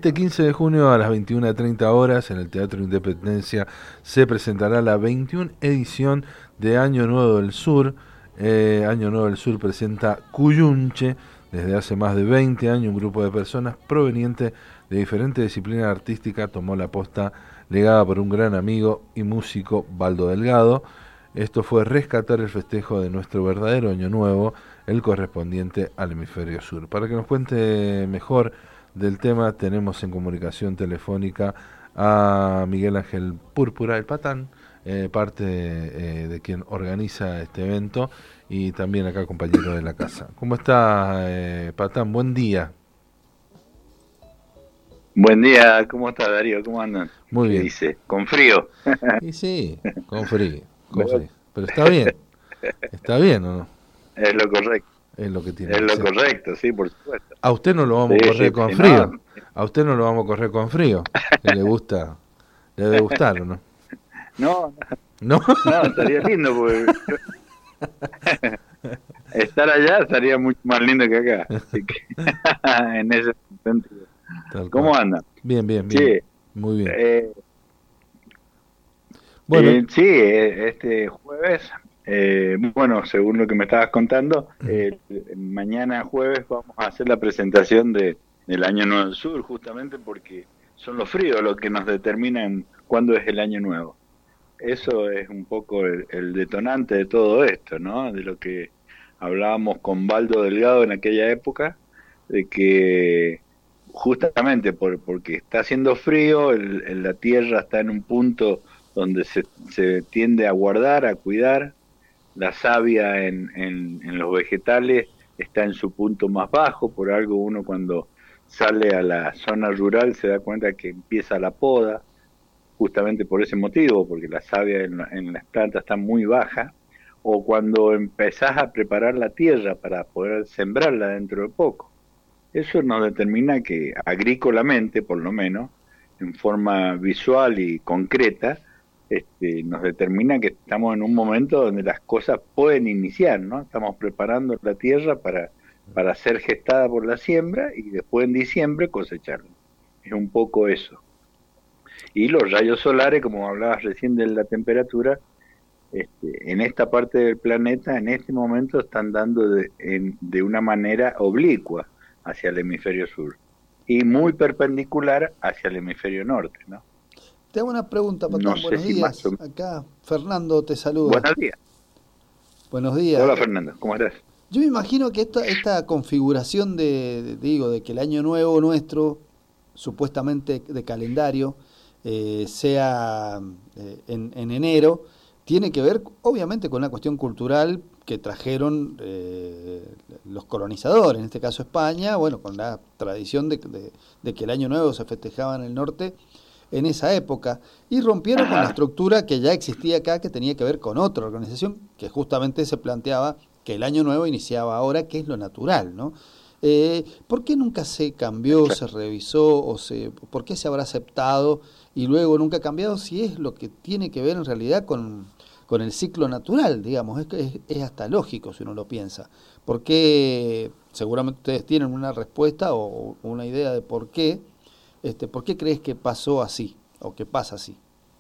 Este 15 de junio a las 21:30 horas en el Teatro Independencia se presentará la 21 edición de Año Nuevo del Sur. Año Nuevo del Sur presenta Cuyunche. Desde hace más de 20 años un grupo de personas provenientes de diferentes disciplinas artísticas tomó la posta legada por un gran amigo y músico, Baldo Delgado. Esto fue rescatar el festejo de nuestro verdadero Año Nuevo, el correspondiente al hemisferio sur. Para que nos cuente mejor del tema, tenemos en comunicación telefónica a Miguel Ángel Púrpura, el Patán, parte de quien organiza este evento y también acá compañero de la casa. ¿Cómo está, Patán? Buen día. Buen día, ¿cómo está Darío? ¿Cómo andan? Muy ¿Qué bien. dice? ¿Con frío? Y sí, con frío, con Bueno, frío. Pero está bien o no, es lo correcto, es lo que tiene es que lo ser. correcto, sí, por supuesto. A usted no lo Sí, vamos a sí, correr con si no, frío, a usted no lo vamos a correr con frío, que le gusta, le debe gustar o no. no, ¿No? no, estaría lindo porque estar allá estaría mucho más lindo que acá, así que en ese sentido. Tal cual. ¿Cómo andan? Bien, bien, bien. Sí, Muy bien. eh, Bueno, sí, este jueves, bueno, según lo que me estabas contando, mañana jueves vamos a hacer la presentación del Año Nuevo del Sur, justamente porque son los fríos los que nos determinan cuándo es el Año Nuevo. Eso es un poco el detonante de todo esto, ¿no? De lo que hablábamos con Baldo Delgado en aquella época, de que justamente porque está haciendo frío, la tierra está en un punto donde se tiende a guardar, a cuidar, la savia en los vegetales está en su punto más bajo, por algo uno cuando sale a la zona rural se da cuenta que empieza la poda, justamente por ese motivo, porque la savia en las plantas está muy baja, o cuando empezás a preparar la tierra para poder sembrarla dentro de poco. Eso nos determina que agrícolamente, por lo menos, en forma visual y concreta, nos determina que estamos en un momento donde las cosas pueden iniciar, ¿no? Estamos preparando la tierra para ser gestada por la siembra y después en diciembre cosecharla. Es un poco eso. Y los rayos solares, como hablabas recién de la temperatura, en esta parte del planeta, en este momento, están dando de una manera oblicua hacia el hemisferio sur y muy perpendicular hacia el hemisferio norte, ¿no? Te hago una pregunta, No Patán. sé Buenos si más o días. menos. Acá Fernando te saluda. Buenos días. Buenos días. Hola Fernando, ¿cómo estás? Yo me imagino que esta configuración de que el año nuevo nuestro, supuestamente de calendario, sea en enero, tiene que ver obviamente con una cuestión cultural que trajeron los colonizadores, en este caso España, bueno, con la tradición de que el año nuevo se festejaba en el norte en esa época, y rompieron con la Ajá. estructura que ya existía acá, que tenía que ver con otra organización, que justamente se planteaba que el año nuevo iniciaba ahora, que es lo natural, ¿no? ¿Por qué nunca se cambió, se Exacto. revisó, por qué se habrá aceptado y luego nunca ha cambiado si es lo que tiene que ver en realidad con el ciclo natural, digamos? Es hasta lógico si uno lo piensa. ¿Por qué? Seguramente ustedes tienen una respuesta o una idea de ¿por qué crees que pasó así o que pasa así?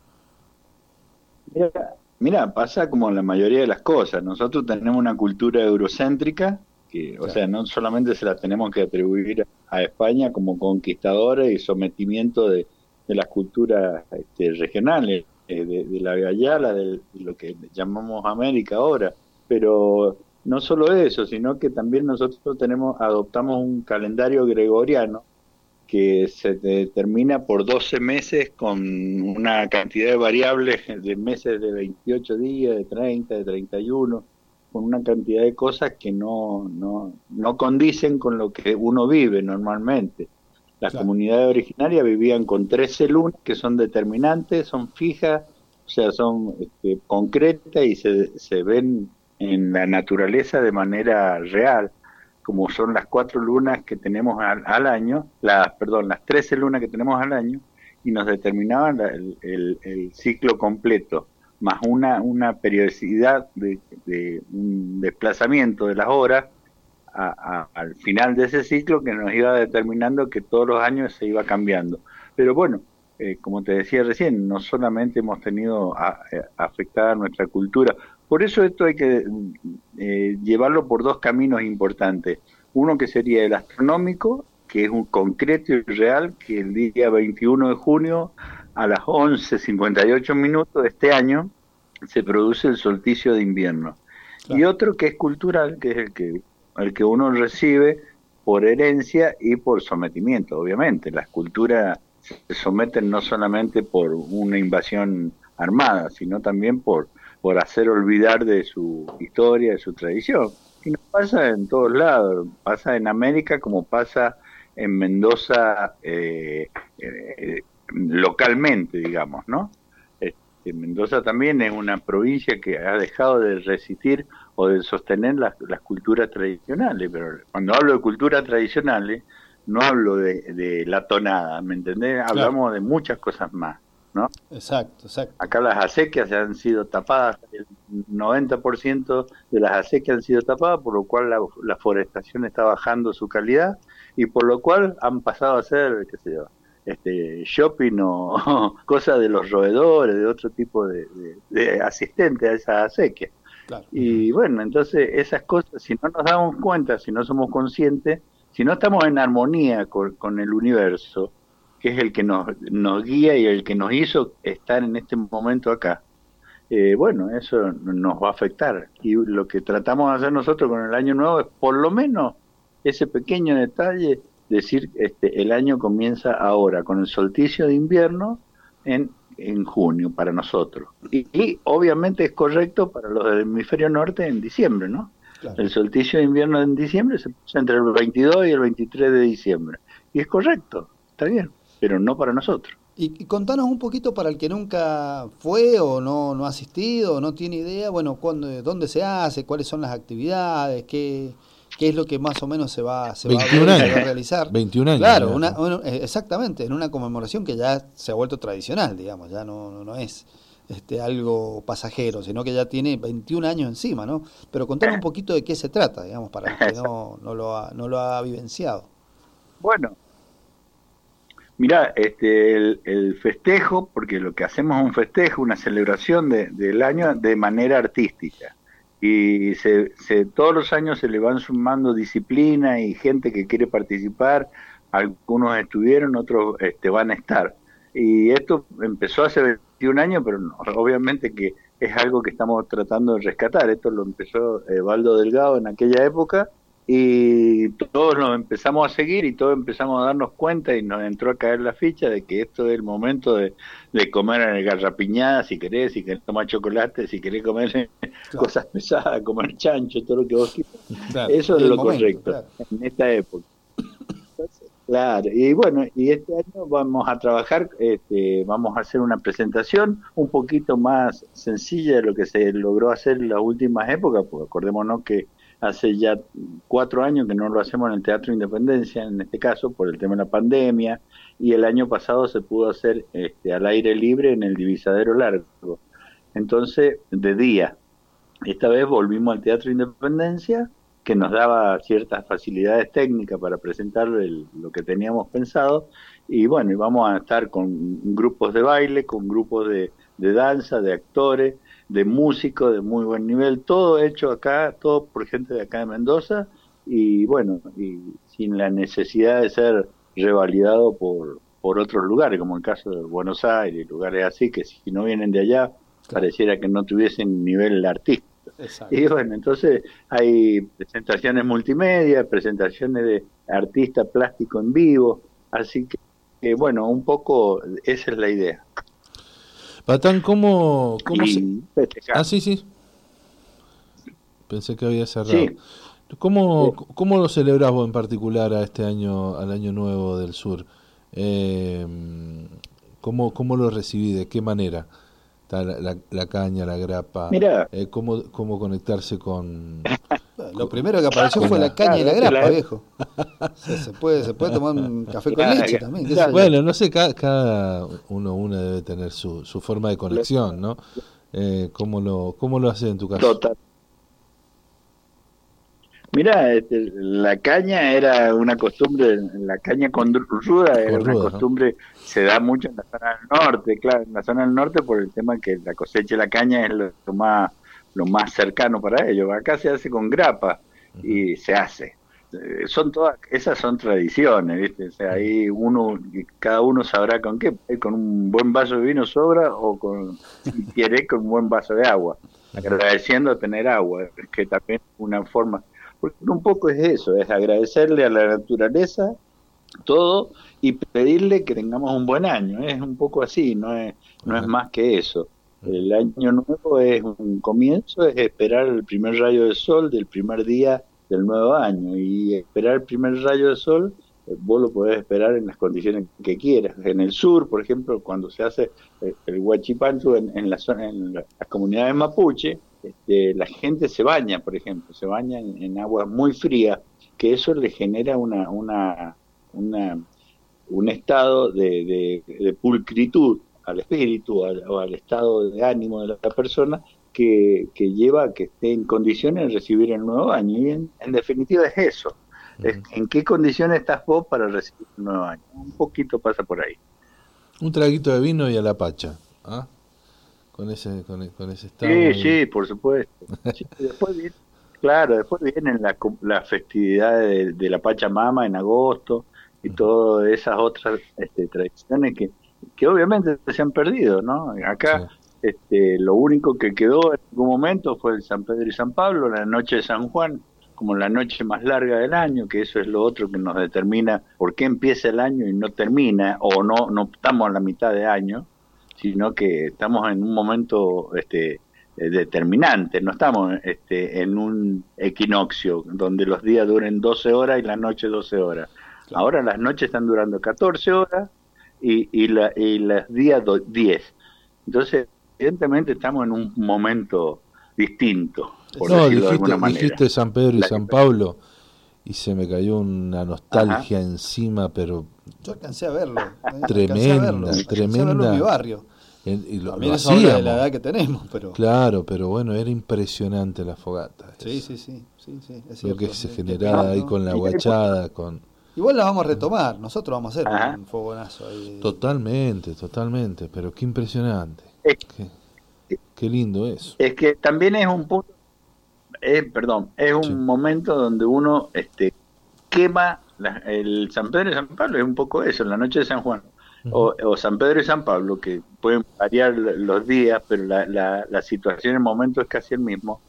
Mira, mira, pasa como la mayoría de las cosas. Nosotros tenemos una cultura eurocéntrica que, o Claro. sea, no solamente se la tenemos que atribuir a España como conquistadores y sometimiento de las culturas regionales, de la Gayala, de lo que llamamos América ahora, pero no solo eso, sino que también nosotros adoptamos un calendario gregoriano que se determina por 12 meses con una cantidad de variables de meses de 28 días, de 30, de 31, con una cantidad de cosas que no condicen con lo que uno vive normalmente. Las Claro. comunidades originarias vivían con 13 lunas que son determinantes, son fijas, o sea, son concretas y se ven en la naturaleza de manera real, como son las 4 lunas que tenemos al año, perdón, las 13 lunas que tenemos al año, y nos determinaban el ciclo completo, más una periodicidad de un desplazamiento de las horas al final de ese ciclo que nos iba determinando que todos los años se iba cambiando. Pero bueno, como te decía recién, no solamente hemos tenido afectada nuestra cultura, por eso esto hay que llevarlo por dos caminos importantes. Uno que sería el astronómico, que es un concreto y real, que el día 21 de junio a las 11:58 de este año se produce el solsticio de invierno. Claro. Y otro que es cultural, que es el que uno recibe por herencia y por sometimiento, obviamente. Las culturas se someten no solamente por una invasión armada, sino también por hacer olvidar de su historia, de su tradición. Y nos pasa en todos lados, pasa en América como pasa en Mendoza localmente, digamos, ¿no? Mendoza también es una provincia que ha dejado de resistir o de sostener las culturas tradicionales, pero cuando hablo de culturas tradicionales no hablo de la tonada, ¿me entendés? Claro. Hablamos de muchas cosas más, ¿no? Exacto. Acá las acequias han sido tapadas, el 90% de las acequias han sido tapadas, por lo cual la forestación está bajando su calidad y por lo cual han pasado a ser, qué sé yo, shopping o cosas de los roedores, de otro tipo de asistentes a esas acequias. Claro. Y bueno, entonces esas cosas, si no nos damos cuenta, si no somos conscientes, si no estamos en armonía con el universo, que es el que nos guía y el que nos hizo estar en este momento acá, bueno, eso nos va a afectar. Y lo que tratamos de hacer nosotros con el Año Nuevo es por lo menos ese pequeño detalle, decir, el año comienza ahora, con el solsticio de invierno en junio para nosotros. Y obviamente es correcto para los del hemisferio norte en diciembre, ¿no? Claro. El solsticio de invierno en diciembre se puso entre el 22 y el 23 de diciembre. Y es correcto, está bien, pero no para nosotros. Y contanos un poquito para el que nunca fue o no ha asistido o no tiene idea, bueno, dónde se hace, cuáles son las actividades, qué es lo que más o menos se va a realizar. 21 años. Claro, exactamente, en una conmemoración que ya se ha vuelto tradicional, digamos, ya no es algo pasajero, sino que ya tiene 21 años encima, ¿no? Pero contanos un poquito de qué se trata, digamos, para el que no lo ha vivenciado. Bueno, mirá, el festejo, porque lo que hacemos es un festejo, una celebración del año de manera artística. Y todos los años se le van sumando disciplina y gente que quiere participar, algunos estuvieron, otros van a estar. Y esto empezó hace 21 años, pero no, obviamente que es algo que estamos tratando de rescatar. Esto lo empezó Baldo Delgado en aquella época y todos nos empezamos a seguir y todos empezamos a darnos cuenta y nos entró a caer la ficha de que esto es el momento de comer garrapiñada, si querés tomar chocolate, si querés comer claro, cosas pesadas, comer chancho, todo lo que vos quieras. Claro, eso es lo correcto, claro, en esta época. Entonces, claro, y bueno, y este año vamos a trabajar, vamos a hacer una presentación un poquito más sencilla de lo que se logró hacer en las últimas épocas, porque acordémonos que hace ya 4 años que no lo hacemos en el Teatro Independencia, en este caso, por el tema de la pandemia, y el año pasado se pudo hacer al aire libre en el Divisadero Largo. Entonces, de día. Esta vez volvimos al Teatro Independencia, que nos daba ciertas facilidades técnicas para presentar lo que teníamos pensado, y bueno, y vamos a estar con grupos de baile, con grupos de danza, de actores, de músicos de muy buen nivel, todo hecho acá, todo por gente de acá de Mendoza, y bueno, y sin la necesidad de ser revalidado por otros lugares, como el caso de Buenos Aires, lugares así, que si no vienen de allá, pareciera que no tuviesen nivel artístico. Exacto. Y bueno, entonces hay presentaciones multimedia, presentaciones de artista plástico en vivo, así que bueno, un poco esa es la idea. Patán, ¿cómo se...? Sí. Pensé que había cerrado. Sí. ¿Cómo lo celebrás vos en particular a este año, al Año Nuevo del Sur? ¿Cómo lo recibí? ¿De qué manera? La caña, la grapa. Mirá. ¿Cómo conectarse con...? Lo primero que apareció fue la caña y la grapa, viejo. Se puede tomar un café con leche también. Bueno, no sé, cada uno debe tener su forma de conexión, ¿no? ¿Cómo lo haces en tu caso? Total. Mirá, la caña era una costumbre, la caña con ruda era Con una rudas, ¿no? costumbre, se da mucho en la zona del norte, claro, en la zona del norte por el tema que la cosecha de la caña es lo más cercano para ellos. Acá se hace con grapa Ujú, y se hace. Son todas, esas son tradiciones, ¿viste? O sea, ujú, ahí cada uno sabrá con qué, con un buen vaso de vino sobra o si quiere, con un buen vaso de agua, ujú, agradeciendo tener agua, que también es una forma, porque un poco es eso, es agradecerle a la naturaleza todo y pedirle que tengamos un buen año. Es un poco así, no es ajá, más que eso. ujú, El año nuevo es un comienzo, es esperar el primer rayo de sol del primer día del nuevo año. Y esperar el primer rayo de sol, vos lo podés esperar en las condiciones que quieras. En el sur, por ejemplo, cuando se hace el Huachipantu en la zona, en las comunidades mapuche, la gente se baña, por ejemplo, se baña en aguas muy frías, que eso le genera una, un estado de pulcritud al espíritu o al estado de ánimo de la persona que lleva a que esté en condiciones de recibir el nuevo año. Y en definitiva es eso. ujú. ¿En qué condiciones estás vos para recibir el nuevo año? Un poquito pasa por ahí. Un traguito de vino y a la pacha, ¿ah? Con ese Sí, estamos y... sí, por supuesto. Sí, después viene, claro, después vienen las festividades de la Pachamama en agosto y Ujú, todas esas otras tradiciones que obviamente se han perdido, ¿no? sí, Acá lo único que quedó en algún momento fue el San Pedro y San Pablo, la noche de San Juan, como la noche más larga del año, que eso es lo otro que nos determina por qué empieza el año y no termina, o no estamos a la mitad de año, sino que estamos en un momento determinante, no estamos en un equinoccio donde los días duren 12 horas y las noches 12 horas. Claro. Ahora las noches están durando 14 horas y los días 10. Entonces, evidentemente estamos en un momento distinto, por no, decirlo de alguna dijiste manera. San Pedro y La San situación. Pablo y se me cayó una Ajá. nostalgia encima, pero Yo alcancé a verlo, tremenda, alcancé a verlo en mi tremenda. barrio. Y lo También eso habla de la hacíamos, edad que tenemos, pero claro, pero bueno, era impresionante la fogata sí, esa. sí, sí, sí, sí, es Lo que cierto. se Qué generaba pena, ahí ¿no? con la Y después, guachada, con... Igual la vamos a retomar, nosotros vamos a hacer ajá. un fogonazo ahí. Totalmente, totalmente, pero qué impresionante. Es, Qué, qué lindo eso. es que también es un punto, perdón, es Sí. un momento donde uno quema el San Pedro y San Pablo, es un poco eso, la noche de San Juan. Ujú. O San Pedro y San Pablo, que pueden variar los días, pero la situación, el momento es casi el mismo.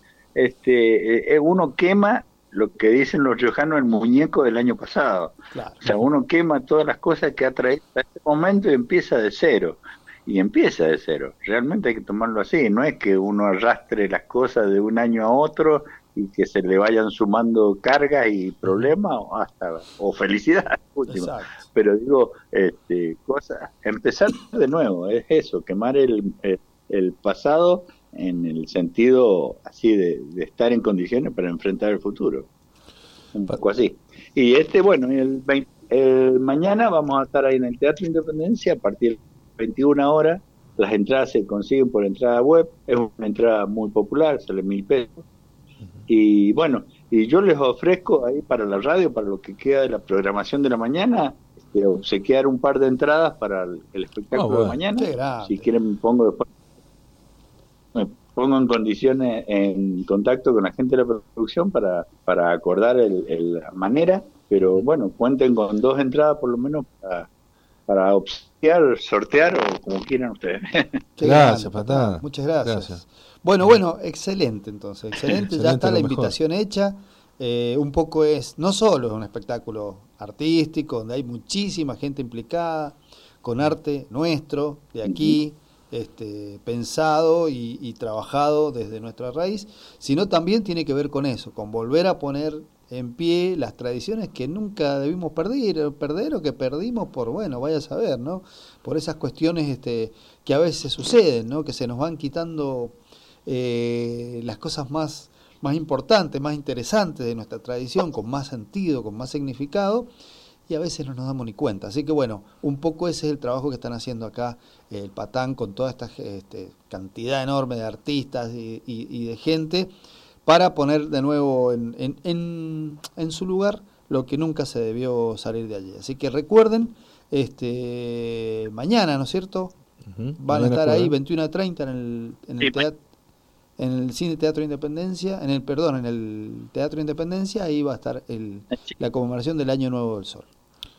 Uno quema lo que dicen los riojanos, el muñeco del año pasado. Claro, O sea, uno quema todas las cosas que ha traído a este momento y empieza de cero. Y empieza de cero. Realmente hay que tomarlo así. No es que uno arrastre las cosas de un año a otro y que se le vayan sumando cargas y Ujú. problemas o felicidad última. exacto. Pero digo, cosas, empezar de nuevo, es eso, quemar el pasado en el sentido así de estar en condiciones para enfrentar el futuro, un Pa- poco así. Y bueno, el mañana vamos a estar ahí en el Teatro Independencia a partir de 21 horas. Las entradas se consiguen por entrada web, es una entrada muy popular, sale 1.000 pesos. Y bueno, y yo les ofrezco ahí para la radio, para lo que queda de la programación de la mañana, obsequiar un par de entradas para el Ah, espectáculo de bueno. mañana. Qué Si grande. quieren, me pongo en condiciones, en contacto con la gente de la producción para acordar la manera, pero Ujú. bueno, cuenten con 2 entradas por lo menos para obsequiar, sortear o como quieran ustedes. Qué grande, Gracias, Patán. patada. Muchas Gracias. gracias. Bueno, Ujú. bueno, excelente entonces, excelente. Ya Excelente, está la lo mejor. invitación hecha. Un poco es, no solo es un espectáculo artístico, donde hay muchísima gente implicada, con arte nuestro, de aquí, pensado y trabajado desde nuestra raíz, sino también tiene que ver con eso, con volver a poner en pie las tradiciones que nunca debimos perder o que perdimos por, bueno, vaya a saber, ¿no? Por esas cuestiones que a veces suceden, ¿no? Que se nos van quitando las cosas más importantes, más interesantes de nuestra tradición, con más sentido, con más significado, y a veces no nos damos ni cuenta. Así que bueno, un poco ese es el trabajo que están haciendo acá el Patán con toda esta cantidad enorme de artistas y de gente para poner de nuevo en su lugar lo que nunca se debió salir de allí. Así que recuerden, mañana, ¿no es cierto? Van Mañana a estar jueves. ahí 21:30 en el teatro, en el Cine Teatro Independencia, en el Teatro Independencia, ahí va a estar la conmemoración del Año Nuevo del Sol.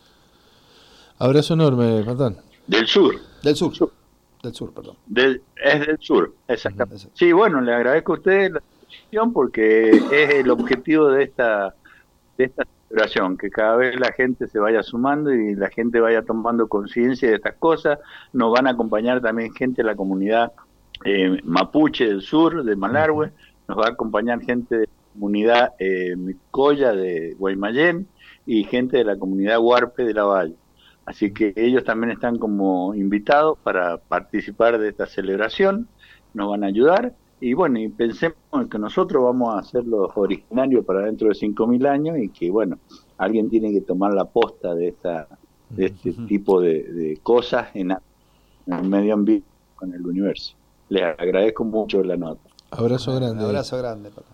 Abrazo enorme, Patán. Del sur. Del sur. Del sur, perdón. Es del sur, exactamente. Sí, bueno, le agradezco a ustedes la discusión porque es el objetivo de esta celebración, que cada vez la gente se vaya sumando y la gente vaya tomando conciencia de estas cosas. Nos van a acompañar también gente de la comunidad mapuche del sur, de Malargüe, nos va a acompañar gente de la comunidad Micoya de Guaymallén y gente de la comunidad Huarpe de la Valle. Así que ellos también están como invitados para participar de esta celebración, nos van a ayudar y bueno, y pensemos en que nosotros vamos a ser los originarios para dentro de 5.000 años y que bueno, alguien tiene que tomar la posta de este tipo de cosas en el medio ambiente, con el universo. Les agradezco mucho la nota. Abrazo grande. Abrazo grande, papá.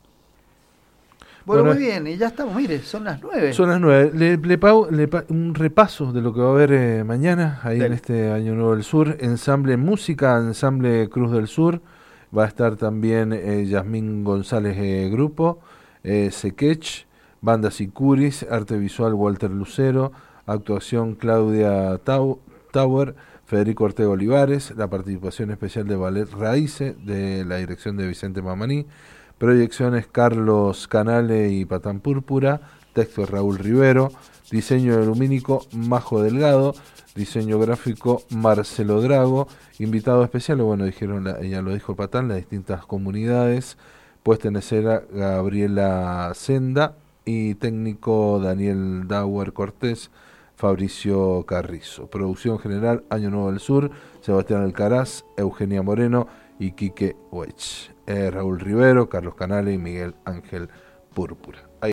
Bueno, muy bien, y ya estamos, mire, son las 9. Son las 9. Un repaso de lo que va a haber mañana, ahí en este Año Nuevo del Sur. Ensamble Música, Ensamble Cruz del Sur. Va a estar también Yasmín González Grupo, Sequech, Banda Sicuris, Arte Visual Walter Lucero, Actuación Claudia Tower, Federico Ortega Olivares, la participación especial de Ballet Raíces, de la dirección de Vicente Mamaní, proyecciones Carlos Canale y Patán Púrpura, texto de Raúl Rivero, diseño lumínico Majo Delgado, diseño gráfico Marcelo Drago, invitado especial, bueno, ya lo dijo Patán, las distintas comunidades, puesta en escena Gabriela Senda y técnico Daniel Dauer Cortés, Fabricio Carrizo. Producción general Año Nuevo del Sur, Sebastián Alcaraz, Eugenia Moreno y Quique Wech. Raúl Rivero, Carlos Canale y Miguel Ángel Púrpura.